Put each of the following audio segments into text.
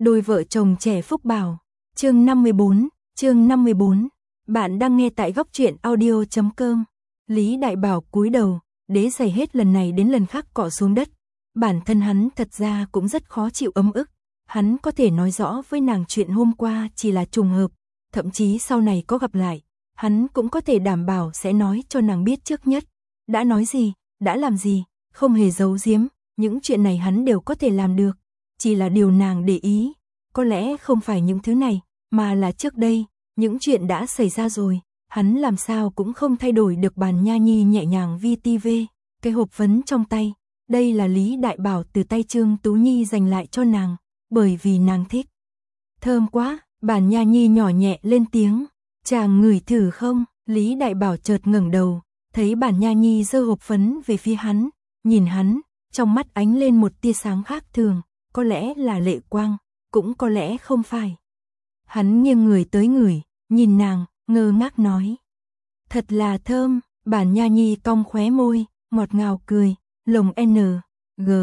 Đôi vợ chồng trẻ phúc bảo. Chương 54. Bạn đang nghe tại góc truyện audio.com. Lý Đại Bảo cúi đầu, đế giày hết lần này đến lần khác cọ xuống đất. Bản thân hắn thật ra cũng rất khó chịu ấm ức. Hắn có thể nói rõ với nàng chuyện hôm qua chỉ là trùng hợp, thậm chí sau này có gặp lại, hắn cũng có thể đảm bảo sẽ nói cho nàng biết trước nhất. Đã nói gì, đã làm gì, không hề giấu giếm, những chuyện này hắn đều có thể làm được. Chỉ là điều nàng để ý, có lẽ không phải những thứ này, mà là trước đây, những chuyện đã xảy ra rồi, hắn làm sao cũng không thay đổi được. Bàn Nha Nhi nhẹ nhàng VTV, cái hộp phấn trong tay, đây là Lý Đại Bảo từ tay Trương Tú Nhi dành lại cho nàng, bởi vì nàng thích. Thơm quá, Bàn Nha Nhi nhỏ nhẹ lên tiếng, chàng ngửi thử không? Lý Đại Bảo chợt ngẩng đầu, thấy Bàn Nha Nhi giơ hộp phấn về phía hắn, nhìn hắn, trong mắt ánh lên một tia sáng khác thường, có lẽ là lệ quang, cũng có lẽ không phải. Hắn nghiêng người tới ngửi, nhìn nàng, ngơ ngác nói. Thật là thơm. Bàn Nha Nhi cong khóe môi, ngọt ngào cười, lồng N, G,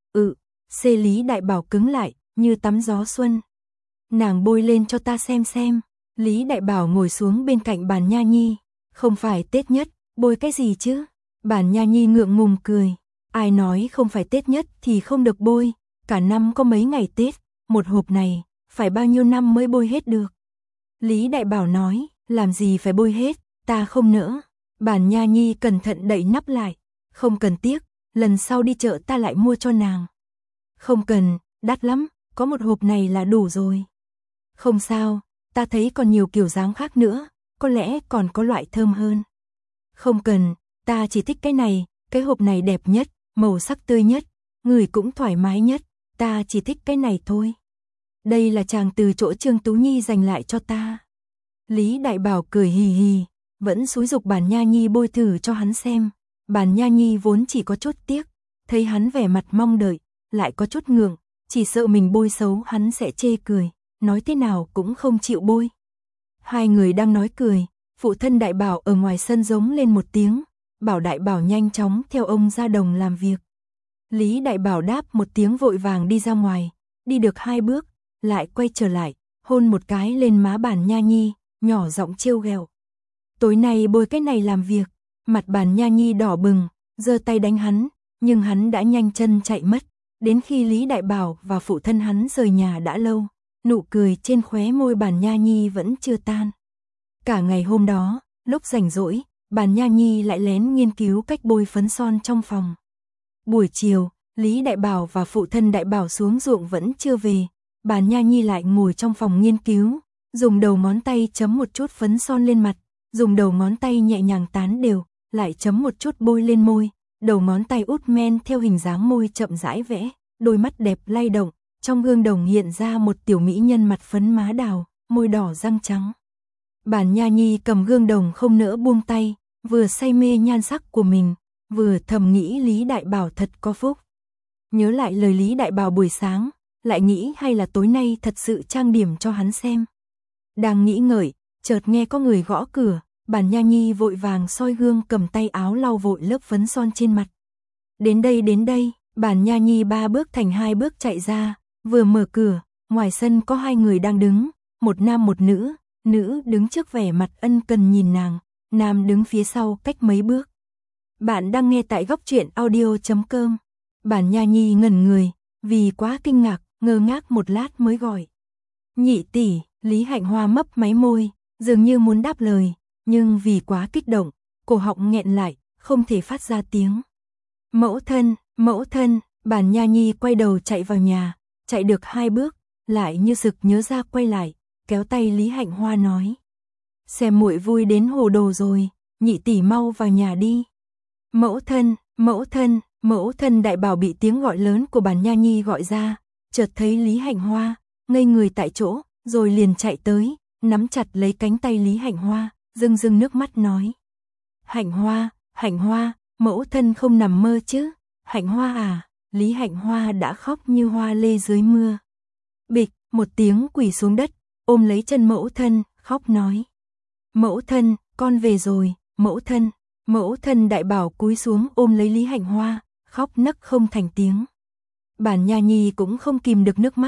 C. Lý Đại Bảo cứng lại, như tắm gió xuân. Nàng bôi lên cho ta xem. Lý Đại Bảo ngồi xuống bên cạnh Bàn Nha Nhi. Không phải Tết nhất, bôi cái gì chứ? Bàn Nha Nhi ngượng ngùng cười. Ai nói không phải Tết nhất thì không được bôi, cả năm có mấy ngày Tết, một hộp này, phải bao nhiêu năm mới bôi hết được. Lý Đại Bảo nói, làm gì phải bôi hết, ta không nỡ. Bàn Nha Nhi cẩn thận đậy nắp lại, không cần tiếc, lần sau đi chợ ta lại mua cho nàng. Không cần, đắt lắm, có một hộp này là đủ rồi. Không sao, ta thấy còn nhiều kiểu dáng khác nữa, có lẽ còn có loại thơm hơn. Không cần, ta chỉ thích cái này, cái hộp này đẹp nhất, màu sắc tươi nhất, người cũng thoải mái nhất, ta chỉ thích cái này thôi. Đây là chàng từ chỗ Trương Tú Nhi dành lại cho ta. Lý Đại Bảo cười hì hì, vẫn xúi giục Bàn Nha Nhi bôi thử cho hắn xem. Bàn Nha Nhi vốn chỉ có chút tiếc, thấy hắn vẻ mặt mong đợi, lại có chút ngượng, chỉ sợ mình bôi xấu hắn sẽ chê cười, nói thế nào cũng không chịu bôi. Hai người đang nói cười, phụ thân Đại Bảo ở ngoài sân giống lên một tiếng, bảo Đại Bảo nhanh chóng theo ông ra đồng làm việc. Lý Đại Bảo đáp một tiếng vội vàng đi ra ngoài, đi được 2 bước, lại quay trở lại, hôn một cái lên má Bàn Nha Nhi, nhỏ giọng trêu ghẹo. Tối nay bôi cái này làm việc. Mặt Bàn Nha Nhi đỏ bừng, giơ tay đánh hắn, nhưng hắn đã nhanh chân chạy mất. Đến khi Lý Đại Bảo và phụ thân hắn rời nhà đã lâu, nụ cười trên khóe môi Bàn Nha Nhi vẫn chưa tan. Cả ngày hôm đó, lúc rảnh rỗi, Bàn Nha Nhi lại lén nghiên cứu cách bôi phấn son trong phòng. Buổi chiều, Lý Đại Bảo và phụ thân Đại Bảo xuống ruộng vẫn chưa về, Bàn Nha Nhi lại ngồi trong phòng nghiên cứu, dùng đầu ngón tay chấm một chút phấn son lên mặt, dùng đầu ngón tay nhẹ nhàng tán đều, lại chấm một chút bôi lên môi, đầu ngón tay út men theo hình dáng môi chậm rãi vẽ, đôi mắt đẹp lay động, trong gương đồng hiện ra một tiểu mỹ nhân mặt phấn má đào, môi đỏ răng trắng. Bàn Nha Nhi cầm gương đồng không nỡ buông tay, vừa say mê nhan sắc của mình, vừa thầm nghĩ Lý Đại Bảo thật có phúc. Nhớ lại lời Lý Đại Bảo buổi sáng, lại nghĩ hay là tối nay thật sự trang điểm cho hắn xem. Đang nghĩ ngợi, chợt nghe có người gõ cửa, Bàn Nha Nhi vội vàng soi gương cầm tay áo lau vội lớp phấn son trên mặt. Đến đây, Bàn Nha Nhi 3 bước thành 2 bước chạy ra, vừa mở cửa, ngoài sân có 2 người đang đứng, một nam một nữ, nữ đứng trước vẻ mặt ân cần nhìn nàng, nam đứng phía sau cách mấy bước. Bạn đang nghe tại góc truyện audio.com. Bàn Nha Nhi ngẩn người, vì quá kinh ngạc, ngơ ngác một lát mới gọi. Nhị tỷ. Lý Hạnh Hoa mấp máy môi, dường như muốn đáp lời, nhưng vì quá kích động, cổ họng nghẹn lại, không thể phát ra tiếng. Mẫu thân, Bàn Nha Nhi quay đầu chạy vào nhà, chạy được 2 bước, lại như sực nhớ ra quay lại, kéo tay Lý Hạnh Hoa nói. Xem muội vui đến hồ đồ rồi, nhị tỷ mau vào nhà đi. Mẫu thân. Đại Bảo bị tiếng gọi lớn của Bàn Nha Nhi gọi ra, chợt thấy Lý Hạnh Hoa, ngây người tại chỗ, rồi liền chạy tới, nắm chặt lấy cánh tay Lý Hạnh Hoa, rưng rưng nước mắt nói. Hạnh Hoa, mẫu thân không nằm mơ chứ? Hạnh Hoa à? Lý Hạnh Hoa đã khóc như hoa lê dưới mưa. Bịch, một tiếng quỳ xuống đất, ôm lấy chân mẫu thân, khóc nói. Mẫu thân, con về rồi, mẫu thân. Đại Bảo cúi xuống ôm lấy Lý Hạnh Hoa, khóc nấc không thành tiếng. Bàn Nha Nhi cũng không kìm được nước mắt,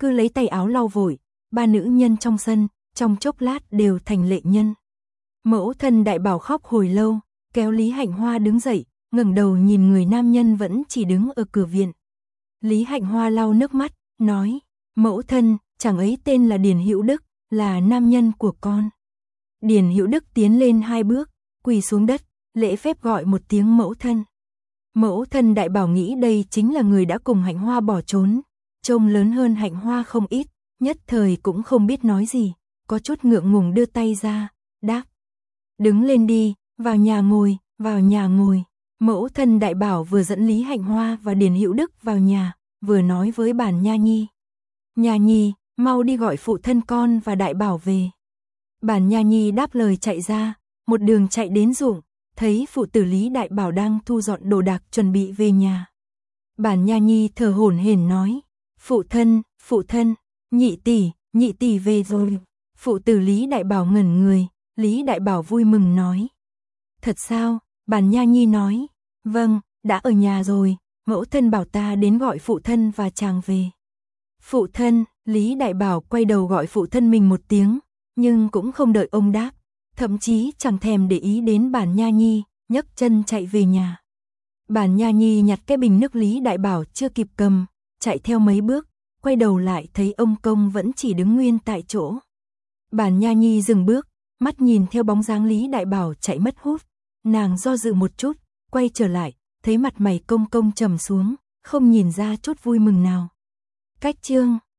cứ lấy tay áo lau vội, ba nữ nhân trong sân, trong chốc lát đều thành lệ nhân. Mẫu thân Đại Bảo khóc hồi lâu, kéo Lý Hạnh Hoa đứng dậy, ngẩng đầu nhìn người nam nhân vẫn chỉ đứng ở cửa viện. Lý Hạnh Hoa lau nước mắt, nói, mẫu thân, chàng ấy tên là Điền Hữu Đức, là nam nhân của con. Điền Hữu Đức tiến lên 2 bước, quỳ xuống đất, lễ phép gọi một tiếng mẫu thân. Mẫu thân Đại Bảo nghĩ đây chính là người đã cùng Hạnh Hoa bỏ trốn, trông lớn hơn Hạnh Hoa không ít, nhất thời cũng không biết nói gì, có chút ngượng ngùng đưa tay ra, đáp. Đứng lên đi, vào nhà ngồi, vào nhà ngồi. Mẫu thân Đại Bảo vừa dẫn Lý Hạnh Hoa và Điền Hữu Đức vào nhà, vừa nói với Bản Nha Nhi. Nha Nhi, mau đi gọi phụ thân con và Đại Bảo về. Bản Nha Nhi đáp lời chạy ra, một đường chạy đến ruộng, thấy phụ tử Lý Đại Bảo đang thu dọn đồ đạc chuẩn bị về nhà. Bản Nha Nhi thở hổn hển nói, phụ thân, nhị tỷ về rồi. Phụ tử Lý Đại Bảo ngẩn người, Lý Đại Bảo vui mừng nói. Thật sao? Bản Nha Nhi nói, vâng, đã ở nhà rồi, mẫu thân bảo ta đến gọi phụ thân và chàng về. Phụ thân, Lý Đại Bảo quay đầu gọi phụ thân mình một tiếng, nhưng cũng không đợi ông đáp, thậm chí chẳng thèm để ý đến Bản Nha Nhi, nhấc chân chạy về nhà. Bản Nha Nhi nhặt cái bình nước Lý Đại Bảo chưa kịp cầm, chạy theo mấy bước, quay đầu lại thấy ông công vẫn chỉ đứng nguyên tại chỗ. Bản Nha Nhi dừng bước, mắt nhìn theo bóng dáng Lý Đại Bảo chạy mất hút, nàng do dự một chút, quay trở lại, thấy mặt mày công công trầm xuống, không nhìn ra chút vui mừng nào. Cách chương